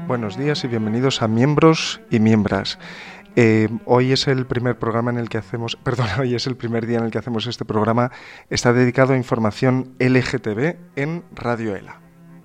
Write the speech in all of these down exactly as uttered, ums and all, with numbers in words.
buenos días y bienvenidos a Miembros y Miembras. Eh, hoy es el primer programa en el que hacemos, perdón, hoy es el primer día en el que hacemos este programa. Está dedicado a información L G T B en Radio ELA.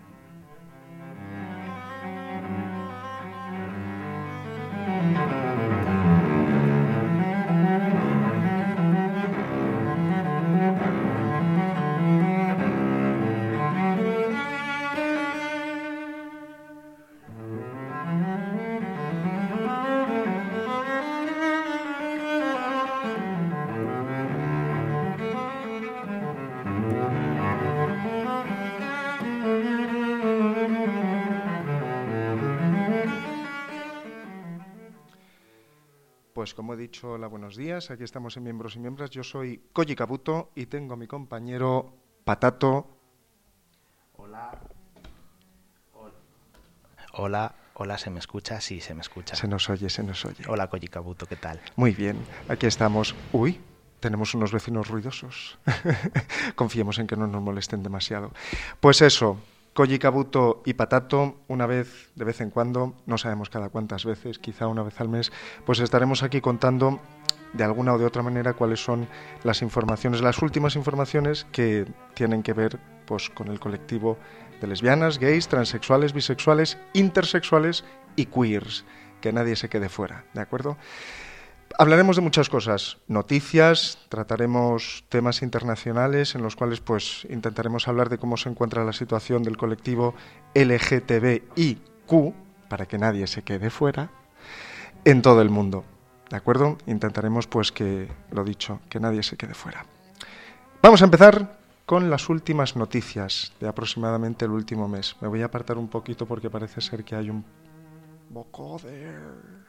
Pues como he dicho, hola, buenos días, aquí estamos en Miembros y Miembras. Yo soy Koji Kabuto y tengo a mi compañero Patato. Hola. Hola, hola, ¿se me escucha? Sí, se me escucha. Se nos oye, se nos oye. Hola, Koji Kabuto, ¿qué tal? Muy bien, aquí estamos. Uy, tenemos unos vecinos ruidosos. Confiemos en que no nos molesten demasiado. Pues eso, Koji Kabuto y Patato, una vez, de vez en cuando, no sabemos cada cuántas veces, quizá una vez al mes, pues estaremos aquí contando de alguna o de otra manera cuáles son las informaciones, las últimas informaciones que tienen que ver pues con el colectivo de lesbianas, gays, transexuales, bisexuales, intersexuales y queers, que nadie se quede fuera, ¿de acuerdo? Hablaremos de muchas cosas, noticias, trataremos temas internacionales en los cuales pues intentaremos hablar de cómo se encuentra la situación del colectivo L G T B I Q, para que nadie se quede fuera, en todo el mundo, ¿de acuerdo? Intentaremos pues que, lo dicho, que nadie se quede fuera. Vamos a empezar con las últimas noticias de aproximadamente el último mes. Me voy a apartar un poquito porque parece ser que hay un poco de...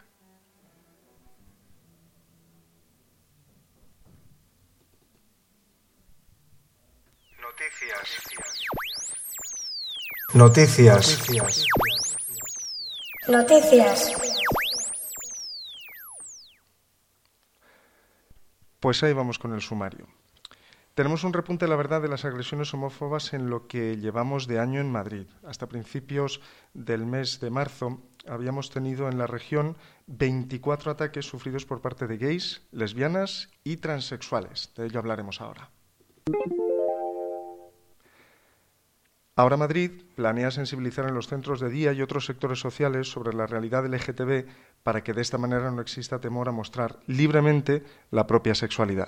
Noticias. Noticias. Noticias. Pues ahí vamos con el sumario. Tenemos un repunte, la verdad, de las agresiones homófobas en lo que llevamos de año en Madrid. Hasta principios del mes de marzo habíamos tenido en la región veinticuatro ataques sufridos por parte de gays, lesbianas y transexuales. De ello hablaremos ahora. Ahora Madrid planea sensibilizar en los centros de día y otros sectores sociales sobre la realidad L G T B para que de esta manera no exista temor a mostrar libremente la propia sexualidad.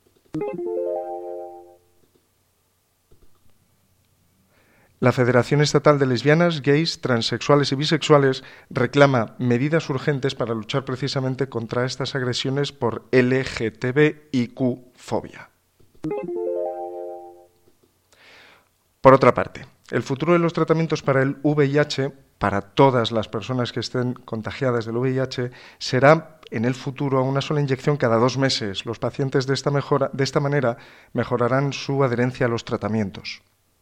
La Federación Estatal de Lesbianas, Gays, Transexuales y Bisexuales reclama medidas urgentes para luchar precisamente contra estas agresiones por L G T B I Q-fobia. Por otra parte, el futuro de los tratamientos para el V I H, para todas las personas que estén contagiadas del V I H, será en el futuro una sola inyección cada dos meses. Los pacientes de esta, mejora, de esta manera mejorarán su adherencia a los tratamientos.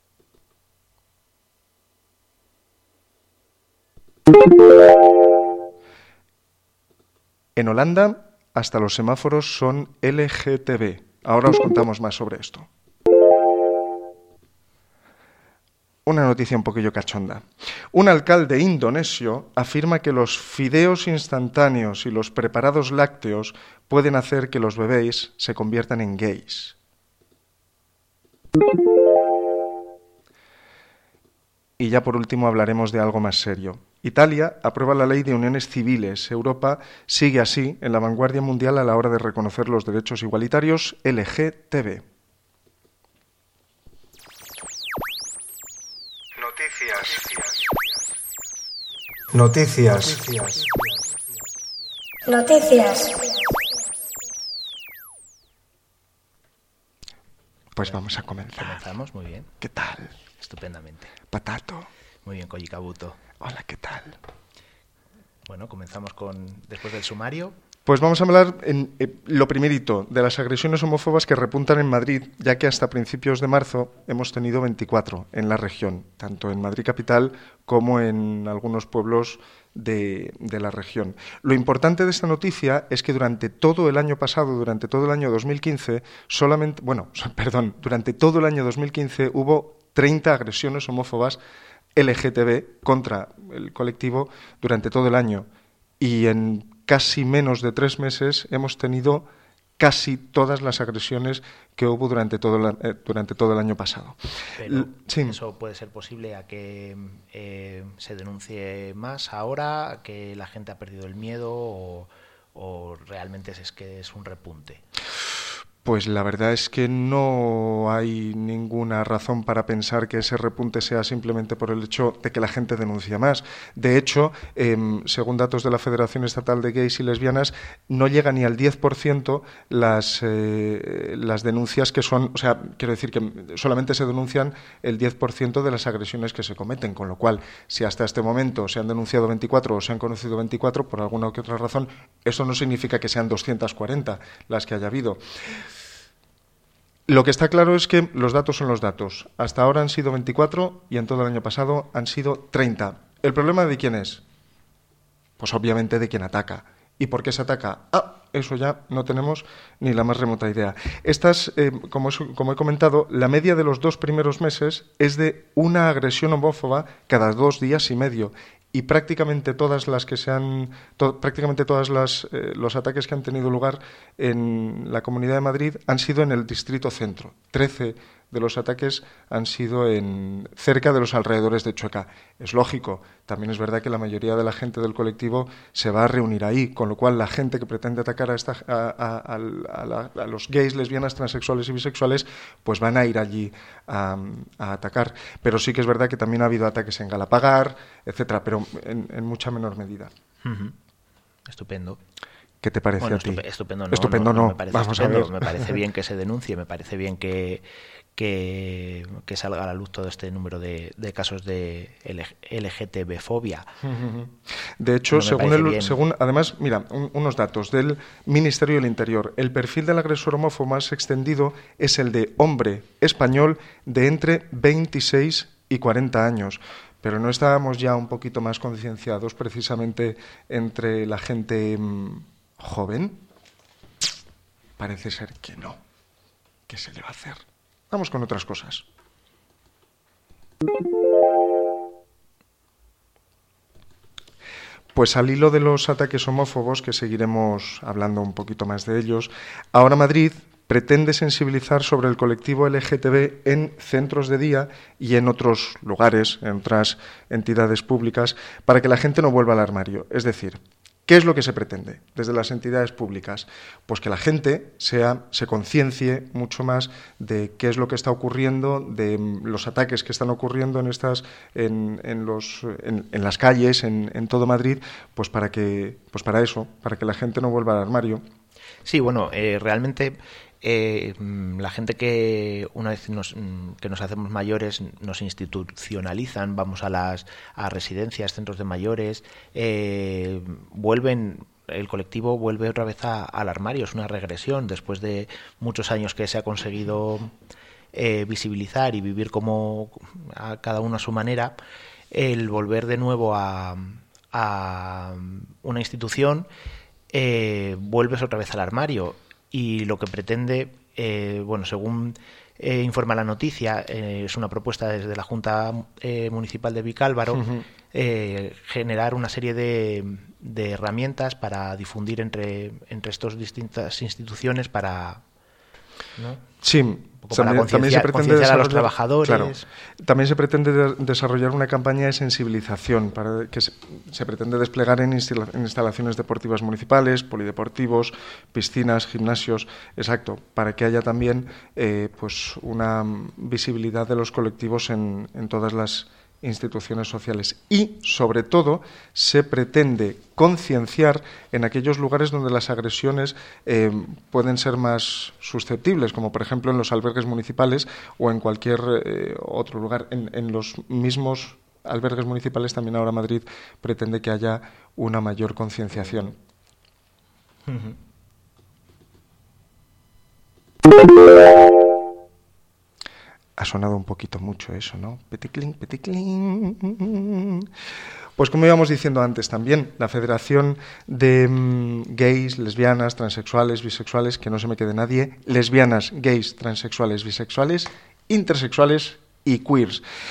En Holanda, hasta los semáforos son L G T B. Ahora os contamos más sobre esto. Una noticia un poquillo cachonda. Un alcalde indonesio afirma que los fideos instantáneos y los preparados lácteos pueden hacer que los bebés se conviertan en gays. Y ya por último hablaremos de algo más serio. Italia aprueba la ley de uniones civiles. Europa sigue así en la vanguardia mundial a la hora de reconocer los derechos igualitarios L G T B. Noticias. Noticias. Noticias. Pues vamos a comenzar. Comenzamos, muy bien. ¿Qué tal? Estupendamente. Patato. Muy bien, Koji Kabuto. Hola, ¿qué tal? Bueno, comenzamos con después del sumario. Pues vamos a hablar, en, eh, lo primerito, de las agresiones homófobas que repuntan en Madrid, ya que hasta principios de marzo hemos tenido veinticuatro en la región, tanto en Madrid capital como en algunos pueblos de, de la región. Lo importante de esta noticia es que durante todo el año pasado, durante todo el año dos mil quince, solamente, bueno, perdón, durante todo el año dos mil quince hubo treinta agresiones homófobas L G T B contra el colectivo durante todo el año. Y en casi menos de tres meses hemos tenido casi todas las agresiones que hubo durante todo, la, eh, durante todo el año pasado. Pero sí. ¿Eso puede ser posible a que eh, se denuncie más ahora, que la gente ha perdido el miedo o, o realmente es, es que es un repunte? Pues la verdad es que no hay ninguna razón para pensar que ese repunte sea simplemente por el hecho de que la gente denuncia más. De hecho, eh, según datos de la Federación Estatal de Gays y Lesbianas, no llega ni al diez por ciento las, eh, las denuncias que son, o sea, quiero decir que solamente se denuncian el diez por ciento de las agresiones que se cometen, con lo cual, si hasta este momento se han denunciado veinticuatro o se han conocido veinticuatro, por alguna u otra razón, eso no significa que sean doscientas cuarenta las que haya habido. Lo que está claro es que los datos son los datos. Hasta ahora han sido veinticuatro y en todo el año pasado han sido treinta. ¿El problema de quién es? Pues obviamente de quien ataca. ¿Y por qué se ataca? Ah, eso ya no tenemos ni la más remota idea. Estas, eh, como, es, como he comentado, la media de los dos primeros meses es de una agresión homófoba cada dos días y medio. Y prácticamente todas las que se han, to, prácticamente todas las eh, los ataques que han tenido lugar en la Comunidad de Madrid han sido en el Distrito Centro. Trece de los ataques han sido en cerca de los alrededores de Chueca. Es lógico, también es verdad que la mayoría de la gente del colectivo se va a reunir ahí, con lo cual la gente que pretende atacar a, esta, a, a, a, a, la, a los gays, lesbianas, transexuales y bisexuales, pues van a ir allí a, a atacar. Pero sí que es verdad que también ha habido ataques en Galapagar, etcétera, pero en, en mucha menor medida. Uh-huh. Estupendo. ¿Qué te parece bueno, a ti? Estupendo, no, estupendo no, no. no me parece Vamos estupendo. a ver. Me parece bien que se denuncie, me parece bien que, que, que salga a la luz todo este número de, de casos de L G T B-fobia. De hecho, no según, el, según además, mira, un, unos datos del Ministerio del Interior, el perfil del agresor homófobo más extendido es el de hombre español de entre veintiséis y cuarenta años. Pero no estábamos ya un poquito más concienciados precisamente entre la gente mmm, joven. Parece ser que no. ¿Qué se le va a hacer? Vamos con otras cosas. Pues al hilo de los ataques homófobos, que seguiremos hablando un poquito más de ellos, ahora Madrid pretende sensibilizar sobre el colectivo L G T B en centros de día y en otros lugares, en otras entidades públicas, para que la gente no vuelva al armario. Es decir, ¿qué es lo que se pretende desde las entidades públicas? Pues que la gente sea, se conciencie mucho más de qué es lo que está ocurriendo, de los ataques que están ocurriendo en estas, en, en los, en, en las calles, en, en todo Madrid, pues para que, pues para eso, para que la gente no vuelva al armario. Sí, bueno, eh, realmente eh, la gente que una vez nos, que nos hacemos mayores nos institucionalizan, vamos a las a residencias, centros de mayores, eh, vuelven, el colectivo vuelve otra vez a, al armario, es una regresión después de muchos años que se ha conseguido eh, visibilizar y vivir como a cada uno a su manera, el volver de nuevo a, a una institución. Eh, vuelves otra vez al armario y lo que pretende, eh, bueno, según eh, informa la noticia, eh, es una propuesta desde la Junta eh, Municipal de Vicálvaro, uh-huh. eh, generar una serie de, de herramientas para difundir entre, entre estas distintas instituciones para... ¿no? Sí, también, también se pretende desarrollar, a los trabajadores. Claro, también se pretende de, desarrollar una campaña de sensibilización para que se, se pretende desplegar en, instala, en instalaciones deportivas municipales, polideportivos, piscinas, gimnasios, exacto, para que haya también eh, pues una visibilidad de los colectivos en, en todas las instituciones sociales y, sobre todo, se pretende concienciar en aquellos lugares donde las agresiones eh, pueden ser más susceptibles, como por ejemplo en los albergues municipales o en cualquier eh, otro lugar. En, en los mismos albergues municipales también ahora Madrid pretende que haya una mayor concienciación. Uh-huh. Ha sonado un poquito mucho eso, ¿no? Peticlin, peticlin. Pues como íbamos diciendo antes también, la Federación de um, Gays, Lesbianas, Transexuales, Bisexuales, que no se me quede nadie, lesbianas, gays, transexuales, bisexuales, intersexuales y queers.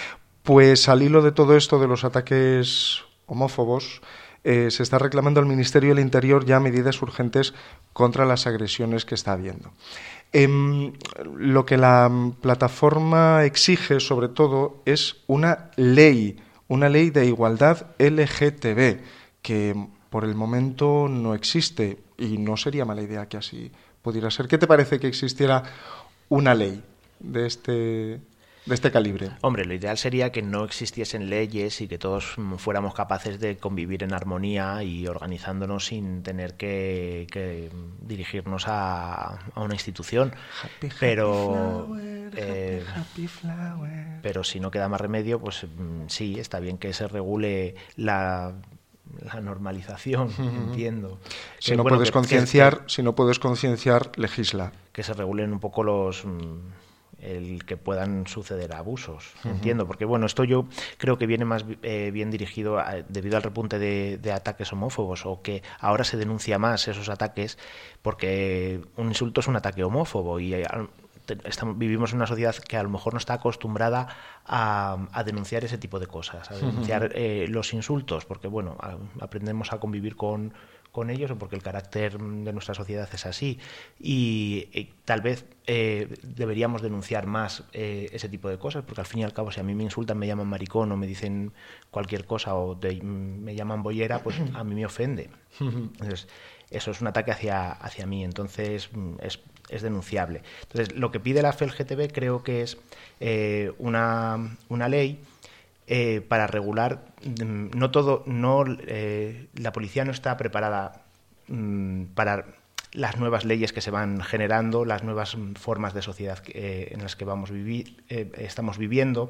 Pues al hilo de todo esto de los ataques homófobos, eh, se está reclamando al Ministerio del Interior ya medidas urgentes contra las agresiones que está habiendo. Eh, lo que la plataforma exige, sobre todo, es una ley, una ley de igualdad L G T B, que por el momento no existe y no sería mala idea que así pudiera ser. ¿Qué te parece que existiera una ley de este, de este calibre? Hombre, lo ideal sería que no existiesen leyes y que todos fuéramos capaces de convivir en armonía y organizándonos sin tener que, que dirigirnos a, a una institución. Happy, happy pero, flower, eh, happy, happy flower. Pero si no queda más remedio, pues sí, está bien que se regule la... la normalización, uh-huh. entiendo. Si que, no bueno, puedes que, concienciar, que, si no puedes concienciar, legisla. Que se regulen un poco los el que puedan suceder abusos, uh-huh. entiendo, porque bueno, esto yo creo que viene más eh, bien dirigido a, debido al repunte de, de ataques homófobos, o que ahora se denuncia más esos ataques porque un insulto es un ataque homófobo y a, Estamos, vivimos en una sociedad que a lo mejor no está acostumbrada a, a denunciar ese tipo de cosas, a denunciar eh, los insultos, porque bueno, a, aprendemos a convivir con, con ellos o porque el carácter de nuestra sociedad es así y, y tal vez eh, deberíamos denunciar más eh, ese tipo de cosas, porque al fin y al cabo si a mí me insultan, me llaman maricón o me dicen cualquier cosa o de, me llaman bollera, pues a mí me ofende. Entonces, eso es un ataque hacia, hacia mí, entonces es, es denunciable. Entonces, lo que pide la F L G T B creo que es eh, una, una ley eh, para regular, no todo, no eh, la policía no está preparada mm, para las nuevas leyes que se van generando, las nuevas formas de sociedad que, eh, en las que vamos vivir, eh, estamos viviendo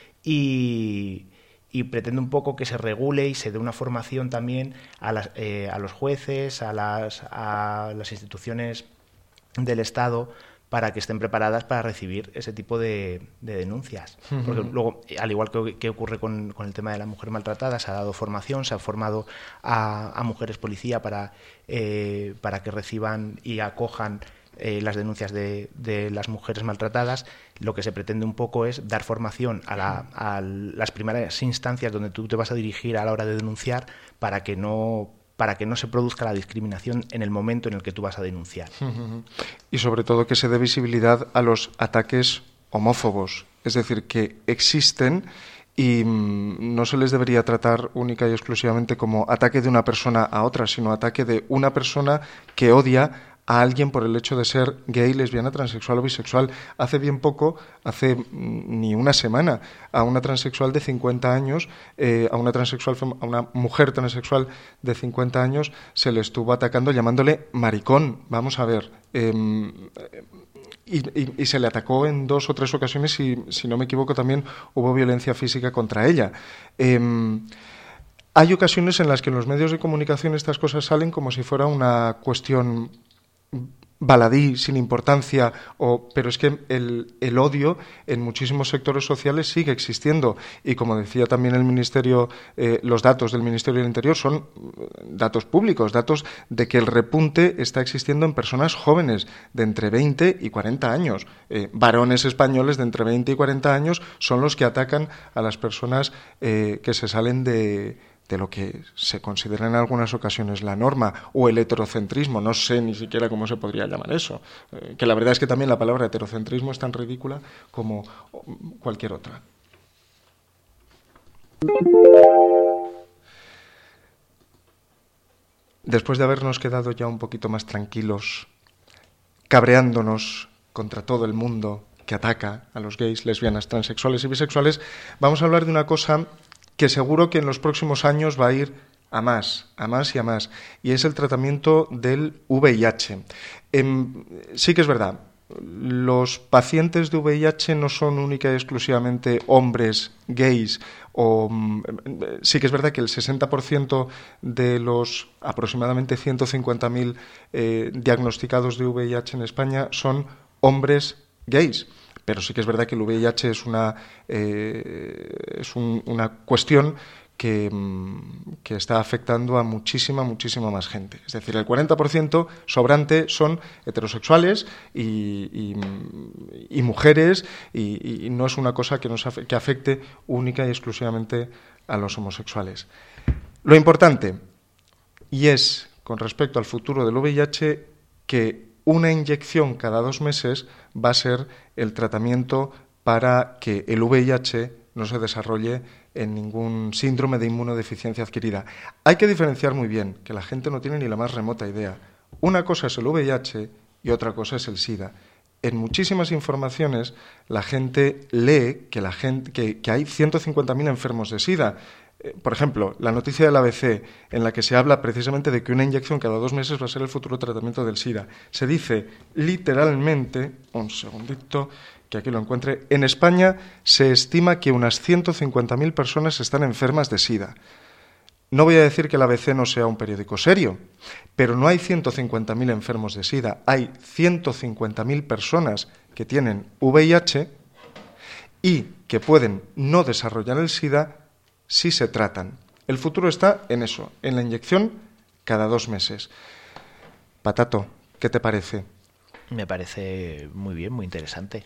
y... y pretende un poco que se regule y se dé una formación también a, las, eh, a los jueces, a las, a las instituciones del Estado para que estén preparadas para recibir ese tipo de, de denuncias. Uh-huh. Porque luego, al igual que, que ocurre con, con el tema de la mujer maltratada, se ha dado formación, se ha formado a, a mujeres policía para, eh, para que reciban y acojan Eh, las denuncias de, de las mujeres maltratadas. Lo que se pretende un poco es dar formación a, la, a las primeras instancias donde tú te vas a dirigir a la hora de denunciar para que no para que no se produzca la discriminación en el momento en el que tú vas a denunciar. Uh-huh. Y sobre todo que se dé visibilidad a los ataques homófobos, es decir, que existen y mmm, no se les debería tratar única y exclusivamente como ataque de una persona a otra, sino ataque de una persona que odia a alguien por el hecho de ser gay, lesbiana, transexual o bisexual. Hace bien poco, hace ni una semana, a una transexual de cincuenta años, eh, a una transexual, a una mujer transexual de cincuenta años, se le estuvo atacando llamándole maricón. Vamos a ver. Eh, y, y, y se le atacó en dos o tres ocasiones y, si no me equivoco, también hubo violencia física contra ella. Eh, hay ocasiones en las que en los medios de comunicación estas cosas salen como si fuera una cuestión baladí, sin importancia, o, pero es que el, el odio en muchísimos sectores sociales sigue existiendo y, como decía también el Ministerio, eh, los datos del Ministerio del Interior son datos públicos, datos de que el repunte está existiendo en personas jóvenes de entre veinte y cuarenta años. Eh, varones españoles de entre veinte y cuarenta años son los que atacan a las personas eh, que se salen de... de lo que se considera en algunas ocasiones la norma, o el heterocentrismo, no sé ni siquiera cómo se podría llamar eso, eh, que la verdad es que también la palabra heterocentrismo es tan ridícula como cualquier otra. Después de habernos quedado ya un poquito más tranquilos, cabreándonos contra todo el mundo que ataca a los gays, lesbianas, transexuales y bisexuales, vamos a hablar de una cosa que seguro que en los próximos años va a ir a más, a más y a más, y es el tratamiento del V I H. Eh, sí que es verdad, los pacientes de V I H no son única y exclusivamente hombres gays, o sí que es verdad que el sesenta por ciento de los aproximadamente ciento cincuenta mil eh, diagnosticados de V I H en España son hombres gays. Pero sí que es verdad que el V I H es una, eh, es un, una cuestión que, que está afectando a muchísima, muchísima más gente. Es decir, el cuarenta por ciento sobrante son heterosexuales y, y, y mujeres, y, y no es una cosa que, nos afecte, que afecte única y exclusivamente a los homosexuales. Lo importante, y es con respecto al futuro del V I H, que una inyección cada dos meses va a ser el tratamiento para que el V I H no se desarrolle en ningún síndrome de inmunodeficiencia adquirida. Hay que diferenciar muy bien, que la gente no tiene ni la más remota idea. Una cosa es el V I H y otra cosa es el SIDA. En muchísimas informaciones la gente lee que, la gente, que, que hay ciento cincuenta mil enfermos de SIDA. Eh, por ejemplo, la noticia del A B C, en la que se habla precisamente de que una inyección cada dos meses va a ser el futuro tratamiento del SIDA. Se dice literalmente, un segundito, que aquí lo encuentre, en España se estima que unas ciento cincuenta mil personas están enfermas de SIDA. No voy a decir que el A B C no sea un periódico serio, pero no hay ciento cincuenta mil enfermos de SIDA, hay ciento cincuenta mil personas que tienen V I H y que pueden no desarrollar el SIDA si se tratan. El futuro está en eso, en la inyección cada dos meses. Patato, ¿qué te parece? Me parece muy bien, muy interesante.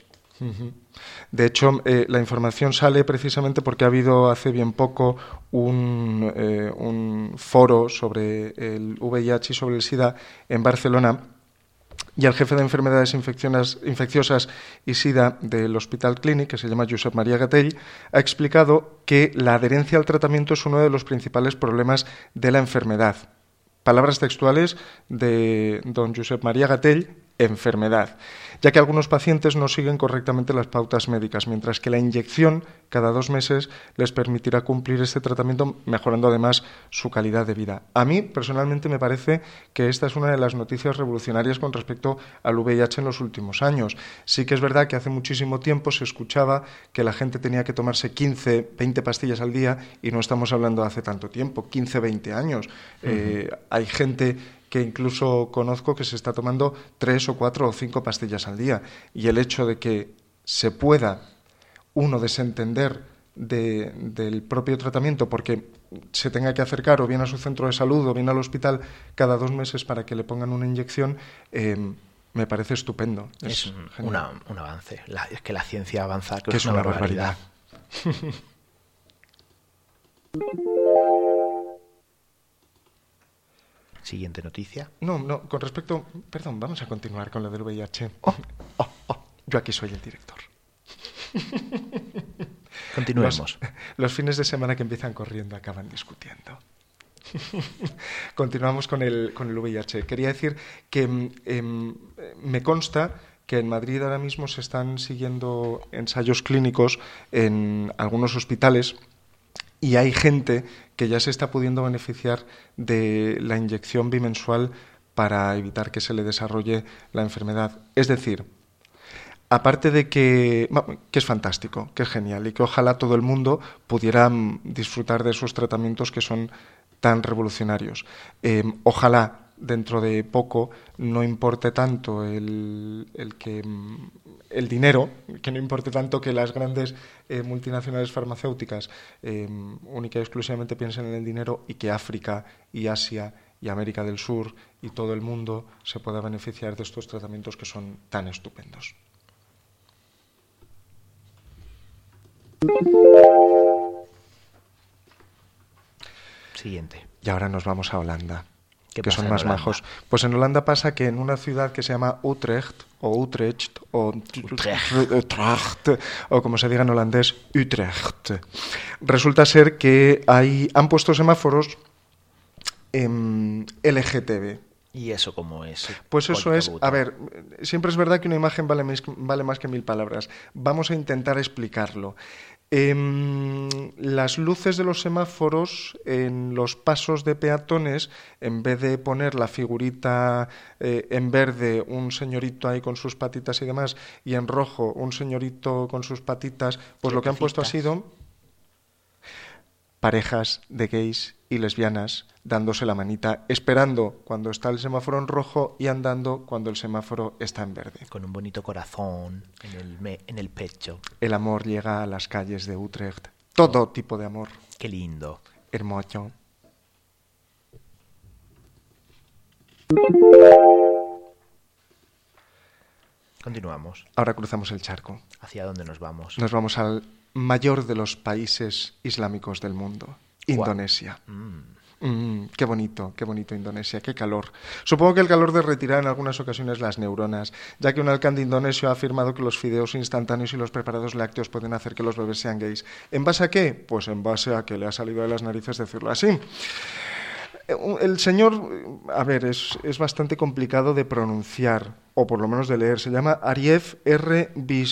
De hecho, eh, la información sale precisamente porque ha habido hace bien poco un, eh, un foro sobre el V I H y sobre el SIDA en Barcelona, y el jefe de enfermedades infecciosas y SIDA del Hospital Clínic, que se llama Josep María Gatell, ha explicado que la adherencia al tratamiento es uno de los principales problemas de la enfermedad. Palabras textuales de don Josep María Gatell: enfermedad, ya que algunos pacientes no siguen correctamente las pautas médicas, mientras que la inyección cada dos meses les permitirá cumplir este tratamiento, mejorando además su calidad de vida. A mí, personalmente, me parece que esta es una de las noticias revolucionarias con respecto al V I H en los últimos años. Sí que es verdad que hace muchísimo tiempo se escuchaba que la gente tenía que tomarse quince, veinte pastillas al día, y no estamos hablando de hace tanto tiempo, quince, veinte años. Uh-huh. Eh, hay gente que incluso conozco que se está tomando tres o cuatro o cinco pastillas al día. Y el hecho de que se pueda uno desentender de, del propio tratamiento porque se tenga que acercar o bien a su centro de salud o bien al hospital cada dos meses para que le pongan una inyección, eh, me parece estupendo. Es, es un, una, un avance. La, es que la ciencia avanza, que, que es una, una barbaridad. barbaridad. Siguiente noticia. No, no, con respecto... Perdón, vamos a continuar con lo del V I H. Oh, oh, oh, yo aquí soy el director. Continuemos. Los, los fines de semana que empiezan corriendo acaban discutiendo. Continuamos con el, con el V I H. Quería decir que eh, me consta que en Madrid ahora mismo se están siguiendo ensayos clínicos en algunos hospitales, y hay gente que ya se está pudiendo beneficiar de la inyección bimensual para evitar que se le desarrolle la enfermedad. Es decir, aparte de que, que es fantástico, que es genial, y que ojalá todo el mundo pudiera disfrutar de esos tratamientos que son tan revolucionarios. Eh, ojalá dentro de poco no importe tanto el, el que el dinero, que no importe tanto que las grandes eh, multinacionales farmacéuticas eh, única y exclusivamente piensen en el dinero, y que África y Asia y América del Sur y todo el mundo se pueda beneficiar de estos tratamientos que son tan estupendos. Siguiente. Y ahora nos vamos a Holanda, que son más majos. Pues en Holanda pasa que en una ciudad que se llama Utrecht, o Utrecht, o Utrecht, Utrecht, o como se diga en holandés, Utrecht, resulta ser que hay, han puesto semáforos en L G T B. ¿Y eso cómo es? Pues eso es, a ver, siempre es verdad que una imagen vale más, vale más que mil palabras. Vamos a intentar explicarlo. Eh, las luces de los semáforos en los pasos de peatones, en vez de poner la figurita eh, en verde, un señorito ahí con sus patitas y demás, y en rojo un señorito con sus patitas, pues lo que han puesto ha sido parejas de gays y lesbianas dándose la manita, esperando cuando está el semáforo en rojo y andando cuando el semáforo está en verde. Con un bonito corazón en el, me, en el pecho. El amor llega a las calles de Utrecht. Todo tipo de amor. Qué lindo. hermoso. Continuamos. Ahora cruzamos el charco. ¿Hacia dónde nos vamos? Nos vamos al mayor de los países islámicos del mundo, Indonesia. Wow. Mm. Mm, qué bonito, qué bonito Indonesia, qué calor. Supongo que el calor derretirá en algunas ocasiones las neuronas, ya que un alcalde indonesio ha afirmado que los fideos instantáneos y los preparados lácteos pueden hacer que los bebés sean gays. ¿En base a qué? Pues en base a que le ha salido de las narices decirlo así. El señor, a ver, es, es bastante complicado de pronunciar, o por lo menos de leer. Se llama Arif R.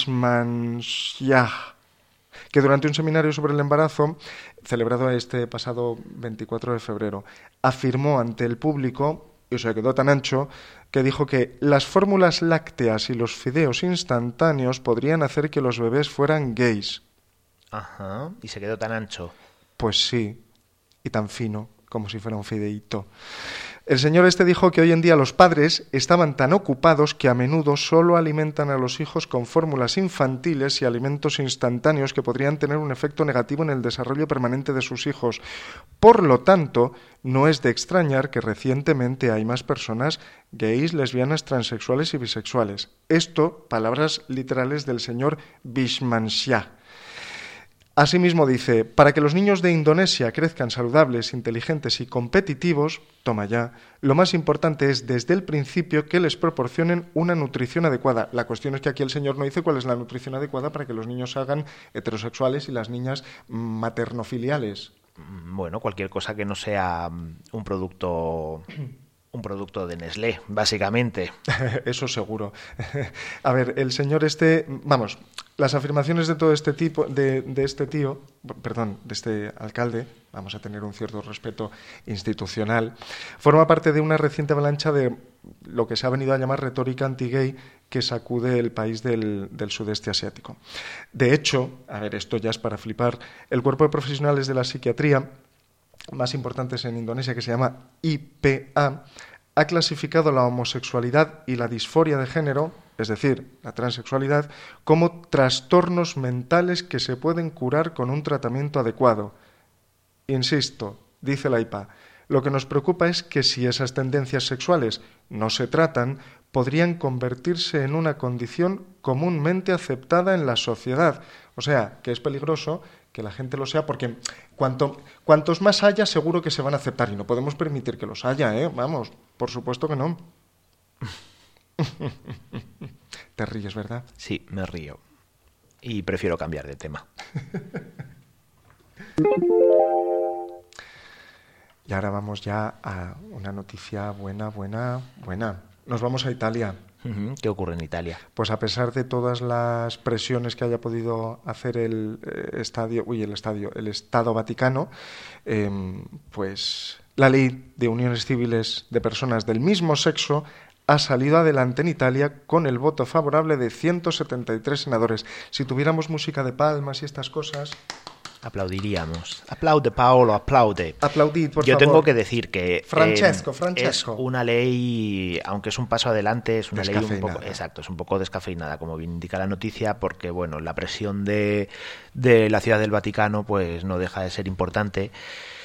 Bismansyah, que durante un seminario sobre el embarazo, celebrado este pasado veinticuatro de febrero, afirmó ante el público, y se quedó tan ancho, que dijo que las fórmulas lácteas y los fideos instantáneos podrían hacer que los bebés fueran gays. Ajá, y se quedó tan ancho. Pues sí, y tan fino, como si fuera un fideíto. El señor este dijo que hoy en día los padres estaban tan ocupados que a menudo solo alimentan a los hijos con fórmulas infantiles y alimentos instantáneos que podrían tener un efecto negativo en el desarrollo permanente de sus hijos. Por lo tanto, no es de extrañar que recientemente hay más personas gays, lesbianas, transexuales y bisexuales. Esto, palabras literales del señor Bismansyah. Asimismo dice, para que los niños de Indonesia crezcan saludables, inteligentes y competitivos, toma ya, lo más importante es desde el principio que les proporcionen una nutrición adecuada. La cuestión es que aquí el señor no dice cuál es la nutrición adecuada para que los niños salgan heterosexuales y las niñas maternofiliales. Bueno, cualquier cosa que no sea un producto... Un producto de Nestlé, básicamente. Eso seguro. A ver, el señor este, vamos, las afirmaciones de todo este tipo, de, de este tío, perdón, de este alcalde, vamos a tener un cierto respeto institucional, forma parte de una reciente avalancha de lo que se ha venido a llamar retórica anti-gay que sacude el país del, del sudeste asiático. De hecho, a ver, esto ya es para flipar, el cuerpo de profesionales de la psiquiatría más importantes en Indonesia, que se llama I P A, ha clasificado la homosexualidad y la disforia de género, es decir, la transexualidad, como trastornos mentales que se pueden curar con un tratamiento adecuado. Insisto, dice la I P A, lo que nos preocupa es que si esas tendencias sexuales no se tratan, podrían convertirse en una condición comúnmente aceptada en la sociedad. O sea, que es peligroso que la gente lo sea, porque cuanto, cuantos más haya, seguro que se van a aceptar, y no podemos permitir que los haya, ¿eh? Vamos, por supuesto que no. Te ríes, ¿verdad? Sí, me río. Y prefiero cambiar de tema. Y ahora vamos ya a una noticia buena, buena, buena. Nos vamos a Italia. ¿Qué ocurre en Italia? Pues a pesar de todas las presiones que haya podido hacer el eh, estadio, uy, el estadio, el Estado Vaticano, eh, pues la ley de uniones civiles de personas del mismo sexo ha salido adelante en Italia con el voto favorable de ciento setenta y tres senadores. Si tuviéramos música de palmas y estas cosas... Aplaudiríamos. Aplaude, Paolo, aplaude. Aplaudid, por Yo favor. tengo que decir que Francesco, eh, Francesco. es una ley, aunque es un paso adelante, es una ley un poco, Descafeinada. exacto, es un poco descafeinada, como bien indica la noticia, porque bueno, la presión de, de la Ciudad del Vaticano, pues no deja de ser importante.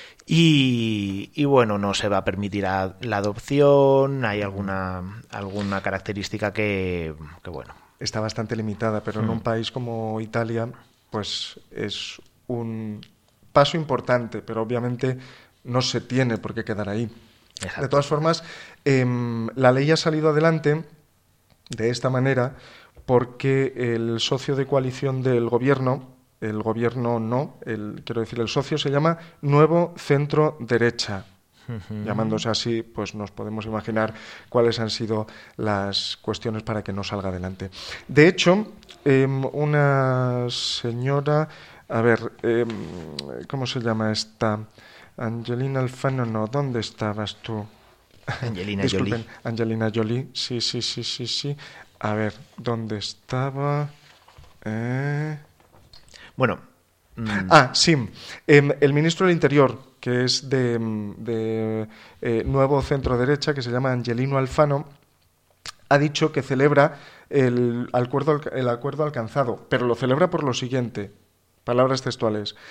Y, y bueno, no se va a permitir a, la adopción. Hay alguna alguna característica que, que bueno, está bastante limitada, pero en Mm. un país como Italia, pues es un paso importante, pero obviamente no se tiene por qué quedar ahí. Exacto. De todas formas, eh, la ley ha salido adelante de esta manera porque el socio de coalición del gobierno, el gobierno no, el, quiero decir, el socio se llama Nuevo Centro Derecha. Ujú. Llamándose así, pues nos podemos imaginar cuáles han sido las cuestiones para que no salga adelante. De hecho, eh, una señora, a ver, eh, ¿cómo se llama esta? Angelina Alfano, no, ¿dónde estabas tú? Angelina Disculpen, Jolie. Angelina Jolie, sí, sí, sí, sí, sí. A ver, ¿dónde estaba? Eh... Bueno, mm, Ah, sí. Eh, el ministro del Interior, que es de, de eh, Nuevo Centro Derecha, que se llama Angelino Alfano, ha dicho que celebra el acuerdo, el acuerdo alcanzado, pero lo celebra por lo siguiente, palabras textuales.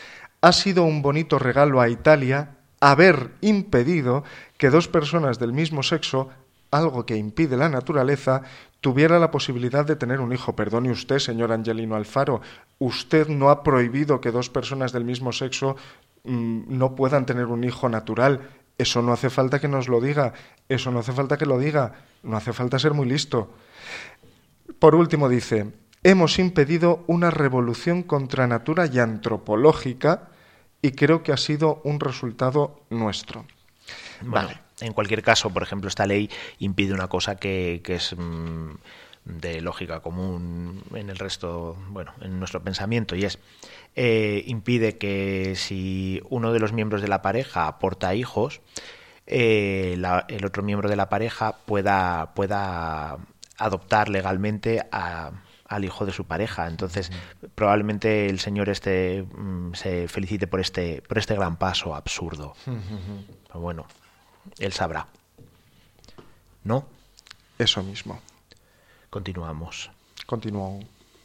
ha sido un bonito regalo a Italia haber impedido que dos personas del mismo sexo, algo que impide la naturaleza, tuviera la posibilidad de tener un hijo. Perdone usted, señor Angelino Alfaro, usted no ha prohibido que dos personas del mismo sexo mmm, no puedan tener un hijo natural. Eso no hace falta que nos lo diga, eso no hace falta que lo diga, no hace falta ser muy listo. Por último dice, hemos impedido una revolución contra natura y antropológica y creo que ha sido un resultado nuestro. Bueno, vale. En cualquier caso, por ejemplo, esta ley impide una cosa que, que es mmm, de lógica común en el resto, bueno, en nuestro pensamiento, y es eh, impide que si uno de los miembros de la pareja aporta hijos, eh, la, el otro miembro de la pareja pueda, pueda adoptar legalmente a al hijo de su pareja. Entonces, uh-huh. probablemente el señor este mmm, se felicite por este por este gran paso absurdo. Uh-huh. Pero bueno, él sabrá. ¿No? Eso mismo. Continuamos. Continuamos.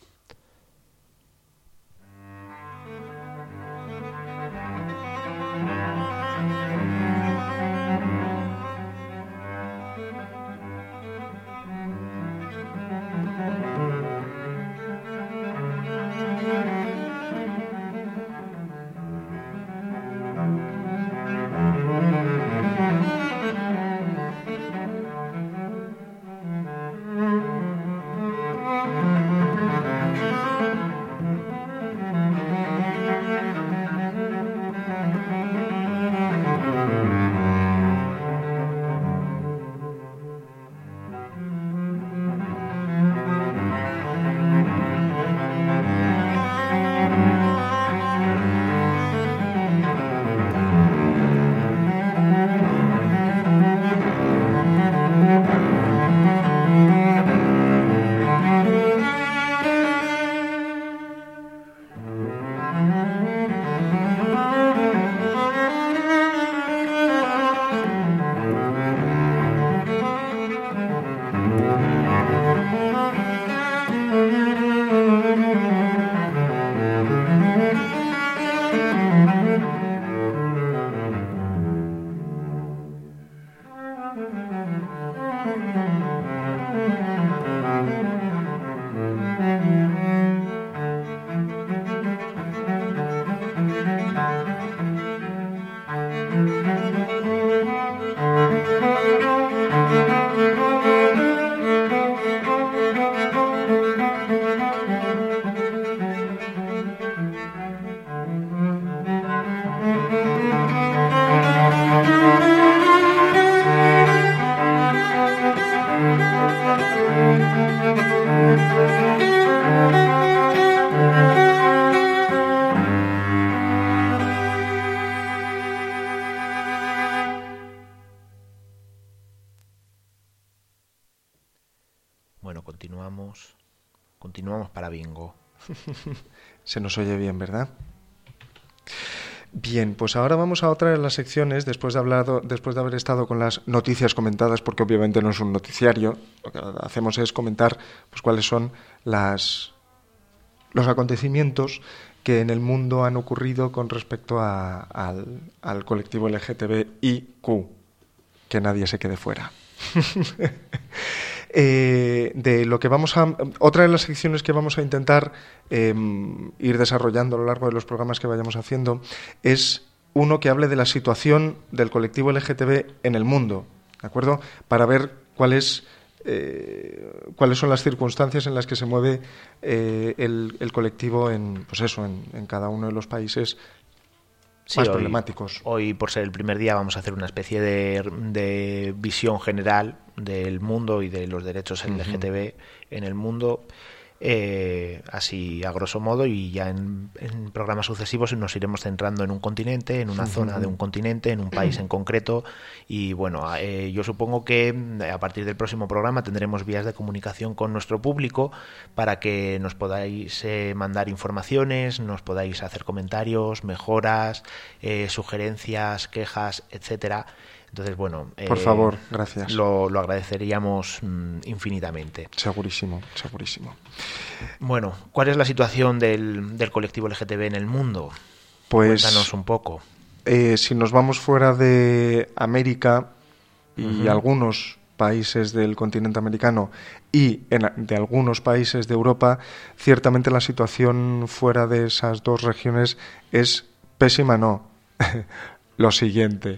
Bueno, continuamos. Continuamos para bingo. Se nos oye bien, ¿verdad? Bien, pues ahora vamos a otra de las secciones, después de, hablado, después de haber estado con las noticias comentadas, porque obviamente no es un noticiario, lo que hacemos es comentar pues, cuáles son las, los acontecimientos que en el mundo han ocurrido con respecto a, al, al colectivo L G T B I Q, que nadie se quede fuera. Eh, de lo que vamos a otra de las secciones que vamos a intentar eh, ir desarrollando a lo largo de los programas que vayamos haciendo es uno que hable de la situación del colectivo L G T B en el mundo, ¿de acuerdo? Para ver cuál es, eh, cuáles son las circunstancias en las que se mueve eh, el, el colectivo en, pues eso, en, en cada uno de los países sí, más hoy, problemáticos. Hoy, por ser el primer día, vamos a hacer una especie de, de visión general del mundo y de los derechos L G T B uh-huh. en el mundo, eh, así a grosso modo, y ya en, en programas sucesivos nos iremos centrando en un continente, en una uh-huh. zona de un continente, en un país en concreto, y bueno, eh, yo supongo que a partir del próximo programa tendremos vías de comunicación con nuestro público para que nos podáis eh, mandar informaciones, nos podáis hacer comentarios, mejoras, eh, sugerencias, quejas, etcétera. Entonces, bueno, por eh, favor, gracias. Lo, lo agradeceríamos mmm, infinitamente. Segurísimo, segurísimo. Bueno, ¿cuál es la situación del, del colectivo L G T B en el mundo? Pues, cuéntanos un poco. Eh, si nos vamos fuera de América y Uh-huh. algunos países del continente americano y en, de algunos países de Europa, ciertamente la situación fuera de esas dos regiones es pésima, no. Lo siguiente.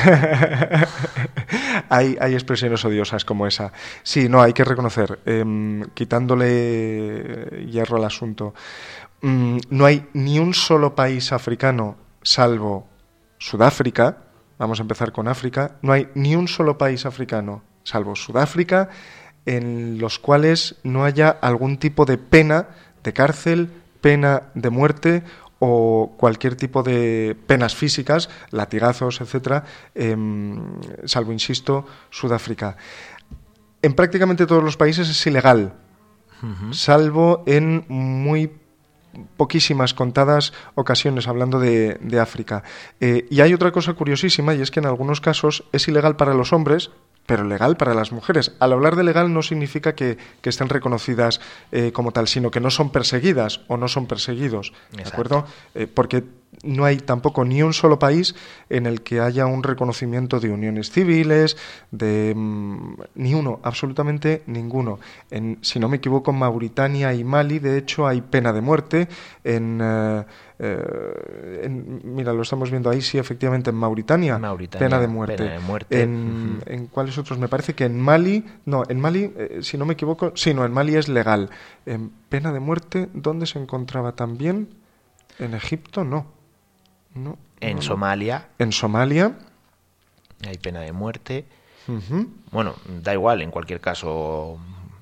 hay, hay expresiones odiosas como esa. Sí, no, hay que reconocer, eh, quitándole hierro al asunto, mm, no hay ni un solo país africano, salvo Sudáfrica, vamos a empezar con África, no hay ni un solo país africano, salvo Sudáfrica, en los cuales no haya algún tipo de pena de cárcel, pena de muerte o cualquier tipo de penas físicas, latigazos, etcétera, eh, salvo, insisto, Sudáfrica. En prácticamente todos los países es ilegal, uh-huh. salvo en muy poquísimas contadas ocasiones, hablando de, de África. Eh, y hay otra cosa curiosísima, y es que en algunos casos es ilegal para los hombres, pero legal para las mujeres. Al hablar de legal no significa que, que estén reconocidas eh, como tal, sino que no son perseguidas o no son perseguidos, ¿de acuerdo? Eh, porque no hay tampoco ni un solo país en el que haya un reconocimiento de uniones civiles, de mmm, ni uno, absolutamente ninguno. En, si no me equivoco, en Mauritania y Mali, de hecho, hay pena de muerte. En, eh, eh, en mira, lo estamos viendo ahí, sí, efectivamente, en Mauritania, Mauritania pena de muerte. Pena de muerte. En, uh-huh. ¿En cuáles otros? Me parece que en Mali, no, en Mali, eh, si no me equivoco, sí, no, en Mali es legal. En pena de muerte, ¿dónde se encontraba también? En Egipto, no. No, en no, Somalia. En Somalia. Hay pena de muerte. Uh-huh. Bueno, da igual, en cualquier caso,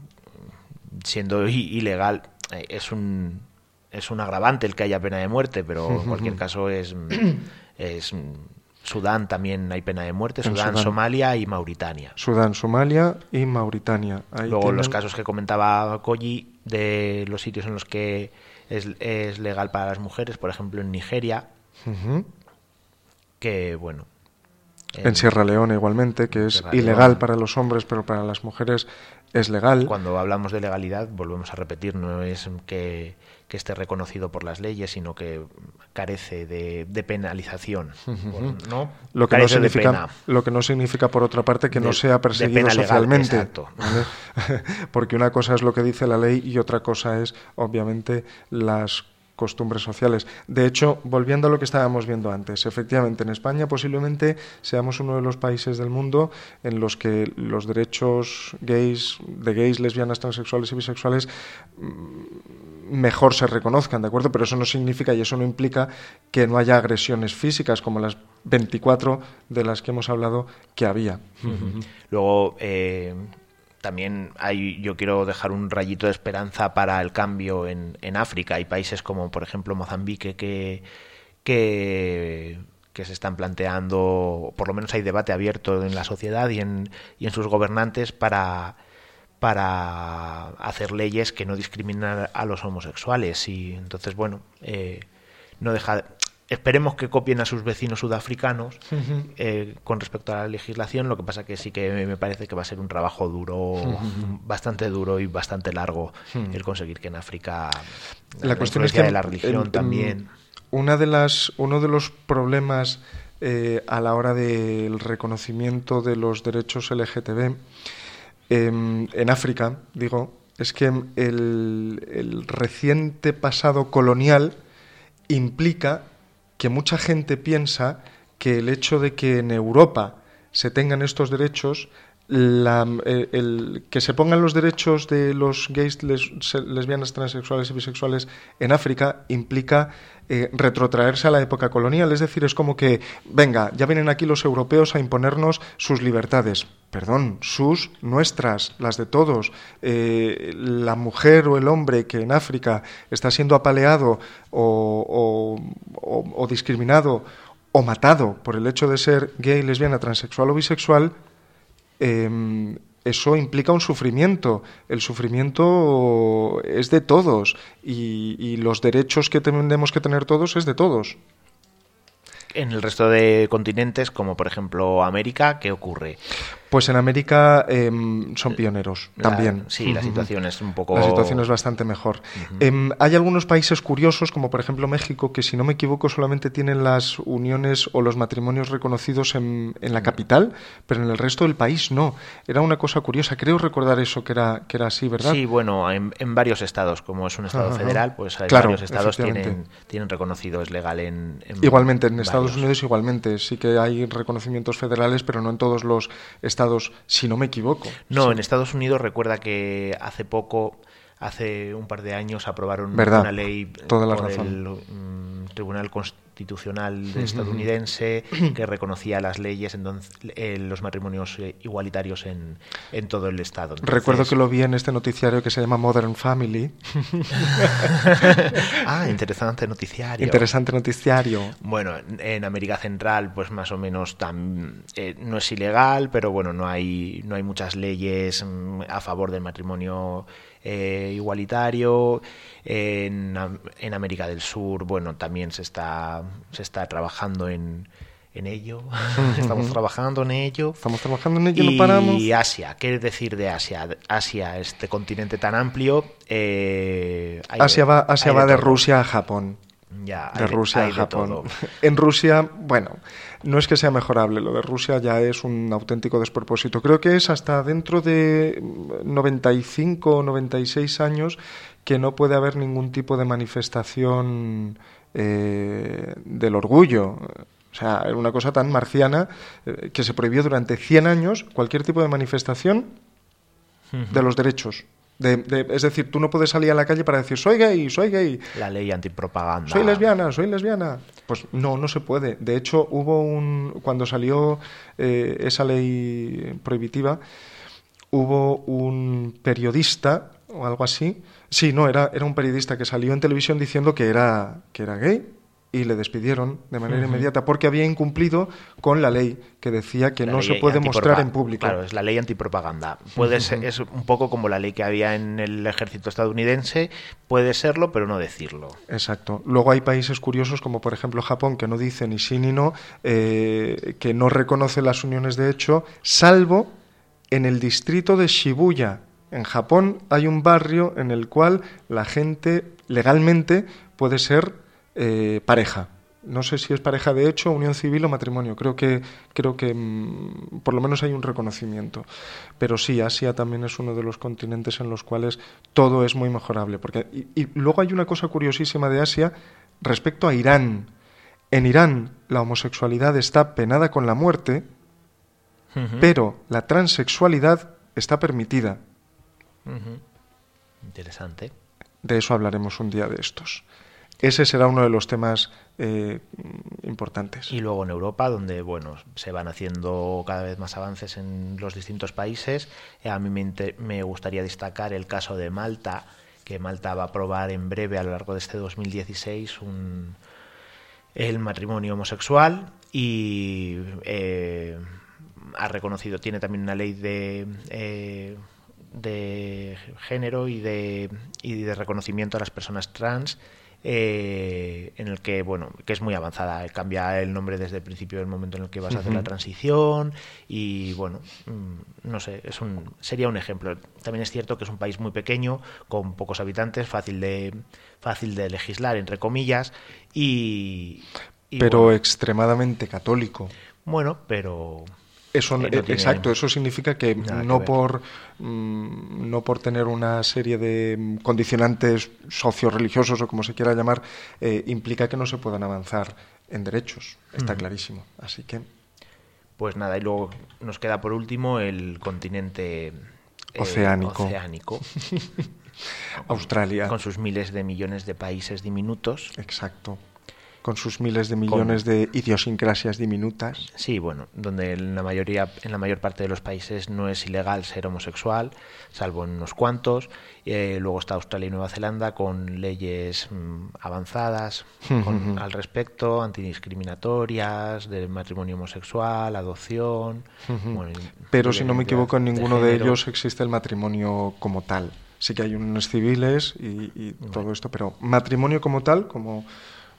siendo ilegal, es un es un agravante el que haya pena de muerte, pero uh-huh. en cualquier caso es, es Sudán también hay pena de muerte, Sudán, Sudán, Somalia y Mauritania. Sudán, Somalia y Mauritania. Ahí Luego tienen... los casos que comentaba Koji de los sitios en los que es, es legal para las mujeres, por ejemplo en Nigeria. Uh-huh. Que bueno en, en Sierra Leone igualmente, que es Sierra ilegal Leone. Para los hombres, pero para las mujeres es legal. Cuando hablamos de legalidad, volvemos a repetir, no es que, que esté reconocido por las leyes, sino que carece de, de penalización. Uh-huh. ¿No? Lo que no significa, lo que no significa por otra parte que de, no sea perseguido socialmente. Exacto. ¿Vale? Porque una cosa es lo que dice la ley y otra cosa es, obviamente, las costumbres sociales. De hecho, volviendo a lo que estábamos viendo antes, efectivamente en España posiblemente seamos uno de los países del mundo en los que los derechos gays, de gays, lesbianas, transexuales y bisexuales mejor se reconozcan, ¿de acuerdo? Pero eso no significa y eso no implica que no haya agresiones físicas como las veinticuatro de las que hemos hablado que había. Uh-huh. Luego, eh... también hay, yo quiero dejar un rayito de esperanza para el cambio en, en África. Hay países como, por ejemplo, Mozambique que, que, que se están planteando, por lo menos hay debate abierto en la sociedad y en, y en sus gobernantes para, para hacer leyes que no discriminen a los homosexuales. Y entonces, bueno, eh, no deja... Esperemos que copien a sus vecinos sudafricanos uh-huh. eh, con respecto a la legislación. Lo que pasa que sí que me parece que va a ser un trabajo duro, uh-huh. bastante duro y bastante largo uh-huh. el conseguir que en África la, la, la cuestión es que de la religión en, también. Una de las, uno de los problemas eh, a la hora del reconocimiento de los derechos L G T B eh, en África, digo, es que el, el reciente pasado colonial implica que mucha gente piensa que el hecho de que en Europa se tengan estos derechos, la, el, el, que se pongan los derechos de los gays, les, lesbianas, transexuales y bisexuales en África implica eh, retrotraerse a la época colonial. Es decir, es como que, venga, ya vienen aquí los europeos a imponernos sus libertades. Perdón, sus, nuestras, las de todos. Eh, la mujer o el hombre que en África está siendo apaleado o, o, o, o discriminado o matado por el hecho de ser gay, lesbiana, transexual o bisexual, eh, eso implica un sufrimiento. El sufrimiento es de todos y, y los derechos que tenemos que tener todos es de todos. En el resto de continentes, como por ejemplo América, ¿qué ocurre? Pues en América eh, son pioneros la, también. Sí, la situación es un poco... La situación es bastante mejor. Uh-huh. eh, hay algunos países curiosos, como por ejemplo México, que si no me equivoco solamente tienen las uniones o los matrimonios reconocidos en, en la capital, pero en el resto del país no. Era una cosa curiosa. Creo recordar eso, que era, que era así, ¿verdad? Sí, bueno, en, en varios estados, como es un estado uh-huh. federal, pues hay claro, varios estados tienen, tienen reconocido, es legal en, en Igualmente, en varios. Estados Unidos igualmente, sí que hay reconocimientos federales, pero no en todos los estados, si no me equivoco. No, sí. En Estados Unidos recuerda que hace poco, hace un par de años, aprobaron ¿verdad? Una ley Toda la por razón. el um, Tribunal Constitucional uh-huh. estadounidense que reconocía las leyes, entonces, eh, los matrimonios eh, igualitarios en, en todo el estado. Entonces... Recuerdo que lo vi en este noticiario que se llama Modern Family. Ah, interesante noticiario. Interesante noticiario. Bueno, en América Central, pues más o menos tan, eh, no es ilegal, pero bueno, no hay, no hay muchas leyes mm, a favor del matrimonio eh, igualitario. En, en América del Sur, bueno, también se está, se está trabajando en, en ello. Estamos trabajando en ello. Estamos trabajando en ello, y no paramos. Y Asia, ¿qué decir de Asia? Asia, este continente tan amplio. Eh, Asia de, va, Asia va de, de Rusia a Japón. Ya, de hay, Rusia hay a Japón. De en Rusia, bueno, no es que sea mejorable, lo de Rusia ya es un auténtico despropósito. Creo que es hasta dentro de noventa y cinco o noventa y seis años que no puede haber ningún tipo de manifestación eh, del orgullo. O sea, era una cosa tan marciana eh, que se prohibió durante cien años cualquier tipo de manifestación uh-huh. de los derechos. De, de, es decir, tú no puedes salir a la calle para decir soy gay, soy gay. La ley antipropaganda. Soy lesbiana, soy lesbiana. Pues no, no se puede. De hecho, hubo un cuando salió eh, esa ley prohibitiva, hubo un periodista o algo así. Sí, no, era, era un periodista que salió en televisión diciendo que era, que era gay. Y le despidieron de manera uh-huh. inmediata porque había incumplido con la ley que decía que la no se puede mostrar en público. Claro, es la ley antipropaganda. Puede uh-huh. ser, es un poco como la ley que había en el ejército estadounidense, puede serlo, pero no decirlo. Exacto. Luego hay países curiosos como por ejemplo Japón, que no dice ni sí ni no, eh, que no reconoce las uniones de hecho, salvo en el distrito de Shibuya. En Japón hay un barrio en el cual la gente legalmente puede ser Eh, pareja. No sé si es pareja de hecho, unión civil o matrimonio. Creo que, creo que mmm, por lo menos hay un reconocimiento. Pero sí, Asia también es uno de los continentes en los cuales todo es muy mejorable. Porque, y, y luego hay una cosa curiosísima de Asia respecto a Irán. En Irán la homosexualidad está penada con la muerte, uh-huh. pero la transexualidad está permitida. Uh-huh. Interesante. De eso hablaremos un día de estos. Ese será uno de los temas eh, importantes. Y luego en Europa, donde bueno se van haciendo cada vez más avances en los distintos países, a mí me, inter- me gustaría destacar el caso de Malta, que Malta va a aprobar en breve, a lo largo de este dos mil dieciséis, un, el matrimonio homosexual y eh, ha reconocido, tiene también una ley de... Eh, de género y de, y de reconocimiento a las personas trans, Eh, en el que bueno que es muy avanzada, cambia el nombre desde el principio del momento en el que vas a hacer uh-huh. la transición y bueno no sé, es un sería un ejemplo. También es cierto que es un país muy pequeño con pocos habitantes, fácil de fácil de legislar entre comillas y, y pero bueno, extremadamente católico. Bueno, pero Eso, eh, no exacto, eso significa que no que por mmm, no por tener una serie de condicionantes socio-religiosos o como se quiera llamar, eh, implica que no se puedan avanzar en derechos, está uh-huh. clarísimo. Así que pues nada, y luego nos queda por último el continente eh, oceánico, oceánico. Australia, con sus miles de millones de países diminutos. Exacto. Con sus miles de millones con... de idiosincrasias diminutas. Sí, bueno, donde en la mayoría, en la mayor parte de los países no es ilegal ser homosexual, salvo en unos cuantos. Eh, luego está Australia y Nueva Zelanda con leyes mmm, avanzadas con, al respecto, antidiscriminatorias, del matrimonio homosexual, adopción. Bueno, pero si no me equivoco, en ninguno de, de ellos existe el matrimonio como tal. Sí que hay unos civiles y, y bueno. todo esto, pero matrimonio como tal, como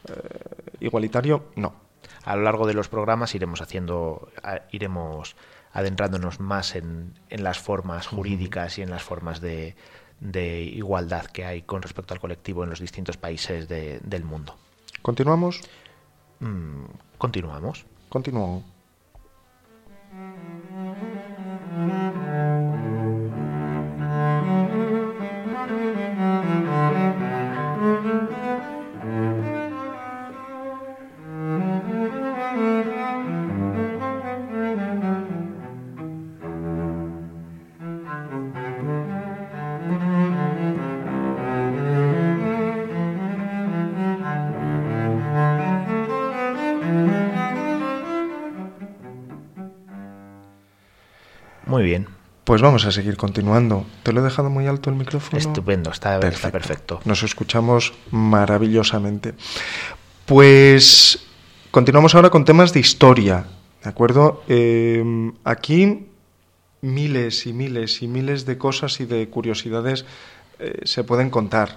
Eh, igualitario, no. A lo largo de los programas iremos haciendo, iremos adentrándonos más en, en las formas jurídicas y en las formas de, de igualdad que hay con respecto al colectivo en los distintos países de, del mundo. ¿Continuamos? Mm, continuamos. Continuamos. Muy bien. Pues vamos a seguir continuando. ¿Te lo he dejado muy alto el micrófono? Estupendo, está perfecto. Está perfecto. Nos escuchamos maravillosamente. Pues continuamos ahora con temas de historia, ¿de acuerdo? Eh, aquí miles y miles y miles de cosas y de curiosidades eh, se pueden contar.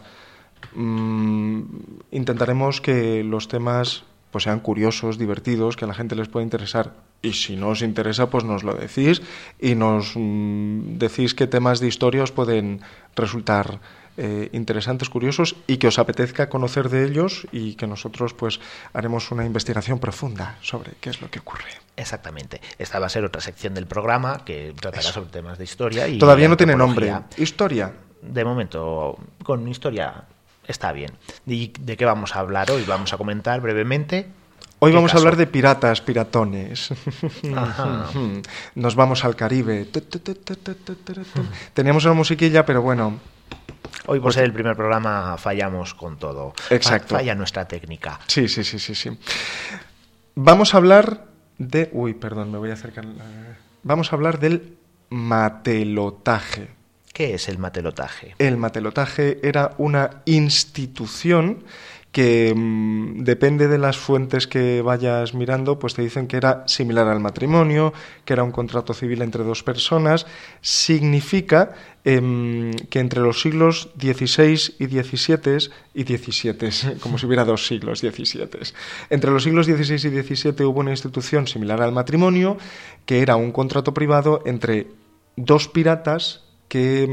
Mm, intentaremos que los temas pues sean curiosos, divertidos, que a la gente les pueda interesar. Y si no os interesa, pues nos lo decís y nos mmm, decís qué temas de historia os pueden resultar eh, interesantes, curiosos y que os apetezca conocer de ellos, y que nosotros pues haremos una investigación profunda sobre qué es lo que ocurre. Exactamente. Esta va a ser otra sección del programa que tratará Eso. sobre temas de historia. Y Todavía no tiene nombre. ¿Historia? De momento, con historia está bien. ¿De, ¿De qué vamos a hablar hoy? Vamos a comentar brevemente. Hoy vamos caso? a hablar de piratas, piratones. Ajá. Nos vamos al Caribe. Teníamos una musiquilla, pero bueno. Hoy, por ser el primer programa, fallamos con todo. Exacto. Falla nuestra técnica. Sí, sí, sí, sí, sí. Vamos a hablar de... Uy, perdón, me voy a acercar. Vamos a hablar del matelotaje. ¿Qué es el matelotaje? El matelotaje era una institución que mmm, depende de las fuentes que vayas mirando, pues te dicen que era similar al matrimonio, que era un contrato civil entre dos personas. Significa eh, que entre los siglos dieciséis y diecisiete, y diecisiete, como si hubiera dos siglos, diecisiete, entre los siglos dieciséis y diecisiete hubo una institución similar al matrimonio, que era un contrato privado entre dos piratas que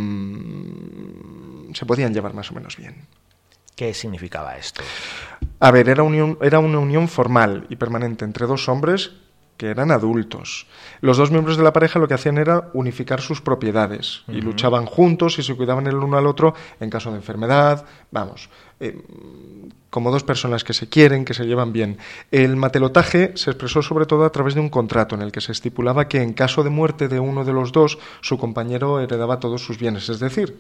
mmm, se podían llevar más o menos bien. ¿Qué significaba esto? A ver, era, unión, era una unión formal y permanente entre dos hombres que eran adultos. Los dos miembros de la pareja lo que hacían era unificar sus propiedades y uh-huh. luchaban juntos y se cuidaban el uno al otro en caso de enfermedad, vamos, eh, como dos personas que se quieren, que se llevan bien. El matelotaje se expresó sobre todo a través de un contrato en el que se estipulaba que en caso de muerte de uno de los dos, su compañero heredaba todos sus bienes, es decir,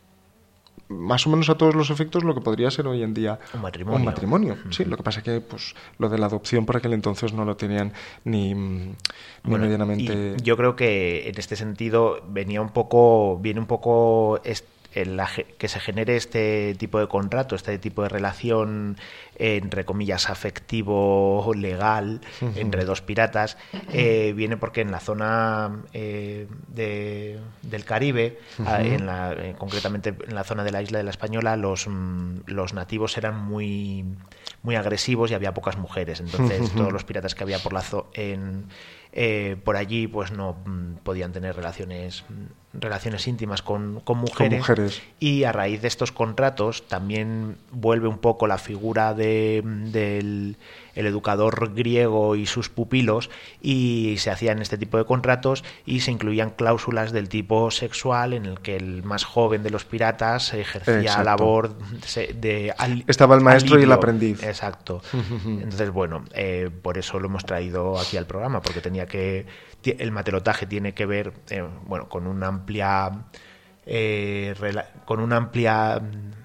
más o menos a todos los efectos lo que podría ser hoy en día un matrimonio. Un matrimonio. Uh-huh. Sí, lo que pasa es que pues, lo de la adopción por aquel entonces no lo tenían ni, ni bueno, medianamente... Y yo creo que en este sentido venía un poco, viene un poco... Est- La, que se genere este tipo de contrato, este tipo de relación, eh, entre comillas, afectivo legal uh-huh. entre dos piratas, eh, viene porque en la zona eh, de, del Caribe, uh-huh. en la, eh, concretamente en la zona de la isla de la Española, los, los nativos eran muy, muy agresivos y había pocas mujeres. Entonces uh-huh. todos los piratas que había por la zo- en Eh, por allí pues no mm, podían tener relaciones relaciones íntimas con, con, mujeres, con mujeres y a raíz de estos contratos también vuelve un poco la figura de, del el educador griego y sus pupilos, y se hacían este tipo de contratos y se incluían cláusulas del tipo sexual en el que el más joven de los piratas ejercía Exacto. labor de, de al, estaba el maestro alivio. Y el aprendiz. Exacto. Entonces bueno, eh, por eso lo hemos traído aquí al programa, porque tenía que el matelotaje tiene que ver eh, bueno con una amplia eh, rela, con una amplia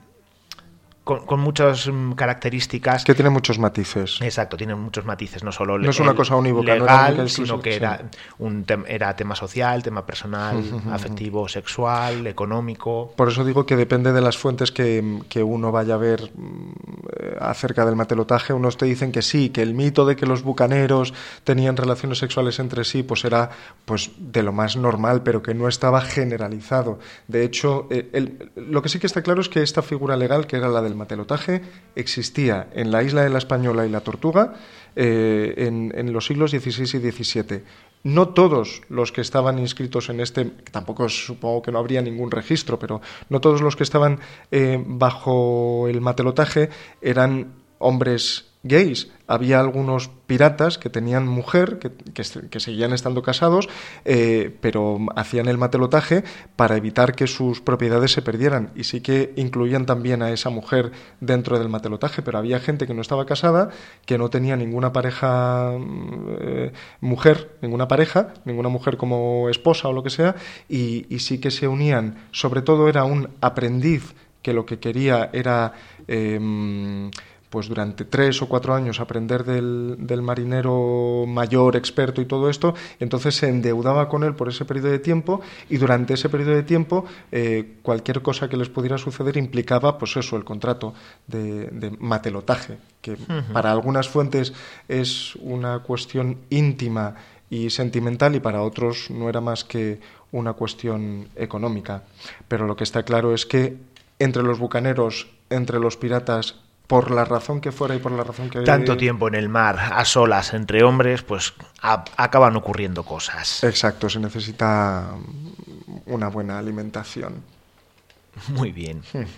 Con, con muchas características. Que tiene muchos matices. Exacto, tiene muchos matices, no solo no es una cosa unívoca, legal, no era sino que sí. era un tem, era tema social, tema personal, uh-huh. afectivo, sexual, económico. Por eso digo que depende de las fuentes que, que uno vaya a ver eh, acerca del matelotaje. Unos te dicen que sí, que el mito de que los bucaneros tenían relaciones sexuales entre sí, pues era pues de lo más normal, pero que no estaba generalizado. De hecho, eh, el, lo que sí que está claro es que esta figura legal, que era la del matelotaje, existía en la isla de la Española y la Tortuga eh, en, en los siglos dieciséis y diecisiete. No todos los que estaban inscritos en este, tampoco supongo que no habría ningún registro, pero no todos los que estaban eh, bajo el matelotaje eran hombres gays. Había algunos piratas que tenían mujer, que, que, que seguían estando casados, eh, pero hacían el matelotaje para evitar que sus propiedades se perdieran, y sí que incluían también a esa mujer dentro del matelotaje, pero había gente que no estaba casada, que no tenía ninguna pareja eh, mujer, ninguna pareja, ninguna mujer como esposa o lo que sea, y, y sí que se unían. Sobre todo era un aprendiz que lo que quería era eh, pues durante tres o cuatro años aprender del, del marinero mayor, experto y todo esto. Entonces se endeudaba con él por ese periodo de tiempo, y durante ese periodo de tiempo eh, cualquier cosa que les pudiera suceder implicaba, pues eso, el contrato de, de matelotaje, que uh-huh. para algunas fuentes es una cuestión íntima y sentimental, y para otros no era más que una cuestión económica. Pero lo que está claro es que entre los bucaneros, entre los piratas, por la razón que fuera y por la razón que... Tanto tiempo en el mar, a solas, entre hombres, pues a, acaban ocurriendo cosas. Exacto, se necesita una buena alimentación. Muy bien.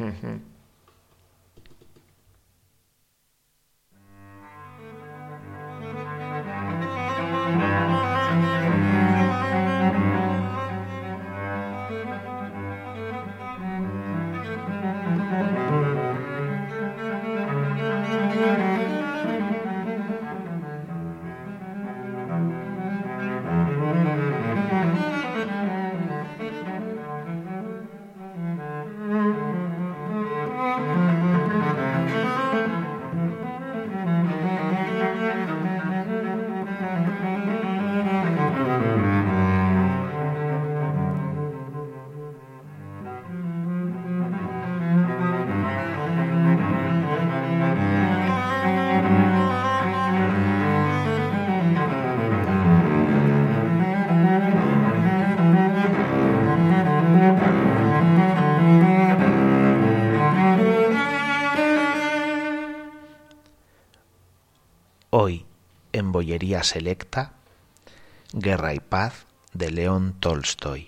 Hoy, en Bollería Selecta, Guerra y Paz, de León Tolstoy.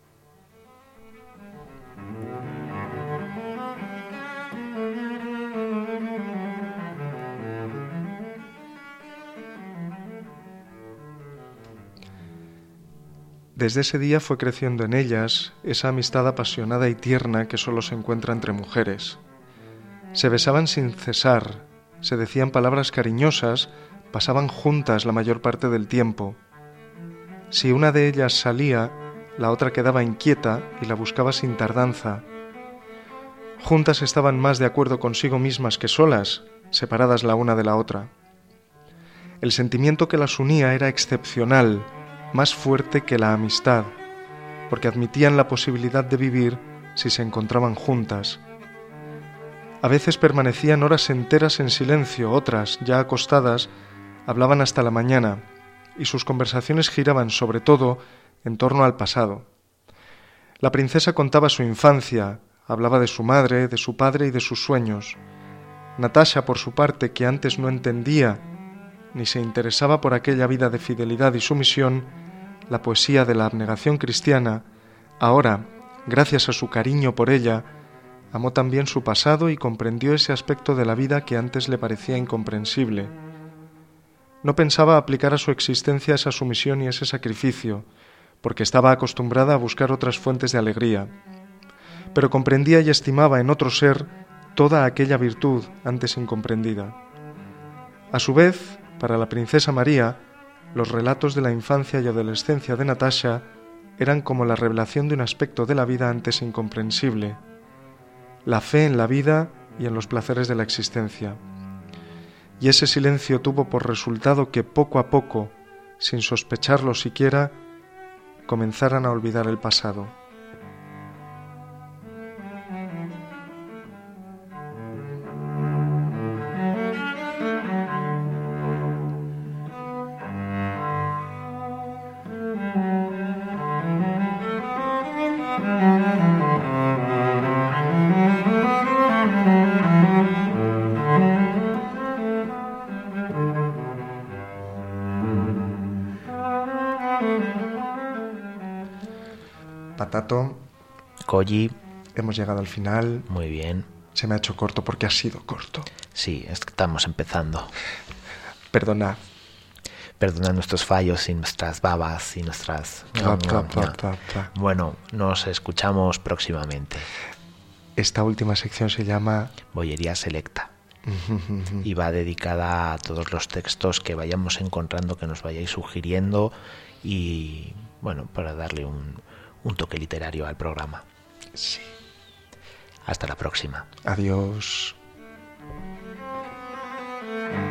Desde ese día fue creciendo en ellas esa amistad apasionada y tierna que solo se encuentra entre mujeres. Se besaban sin cesar, se decían palabras cariñosas, pasaban juntas la mayor parte del tiempo. Si una de ellas salía, la otra quedaba inquieta y la buscaba sin tardanza. Juntas estaban más de acuerdo consigo mismas que solas, separadas la una de la otra. El sentimiento que las unía era excepcional, más fuerte que la amistad, porque admitían la posibilidad de vivir si se encontraban juntas. A veces permanecían horas enteras en silencio, otras, ya acostadas, hablaban hasta la mañana, y sus conversaciones giraban sobre todo en torno al pasado. La princesa contaba su infancia, hablaba de su madre, de su padre y de sus sueños. Natasha, por su parte, que antes no entendía ni se interesaba por aquella vida de fidelidad y sumisión, la poesía de la abnegación cristiana, ahora, gracias a su cariño por ella, amó también su pasado y comprendió ese aspecto de la vida que antes le parecía incomprensible. No pensaba aplicar a su existencia esa sumisión y ese sacrificio, porque estaba acostumbrada a buscar otras fuentes de alegría, pero comprendía y estimaba en otro ser toda aquella virtud antes incomprendida. A su vez, para la princesa María, los relatos de la infancia y adolescencia de Natasha eran como la revelación de un aspecto de la vida antes incomprensible, la fe en la vida y en los placeres de la existencia. Y ese silencio tuvo por resultado que poco a poco, sin sospecharlo siquiera, comenzaran a olvidar el pasado. Patato. Koji. Hemos llegado al final. Muy bien. Se me ha hecho corto porque ha sido corto. Sí, estamos empezando. Perdona. Perdona nuestros fallos y nuestras babas y nuestras... Bla, bla, bla, bla, bla. Bueno, nos escuchamos próximamente. Esta última sección se llama... Bollería Selecta. Y va dedicada a todos los textos que vayamos encontrando, que nos vayáis sugiriendo y, bueno, para darle un, un toque literario al programa. Sí. Hasta la próxima. Adiós.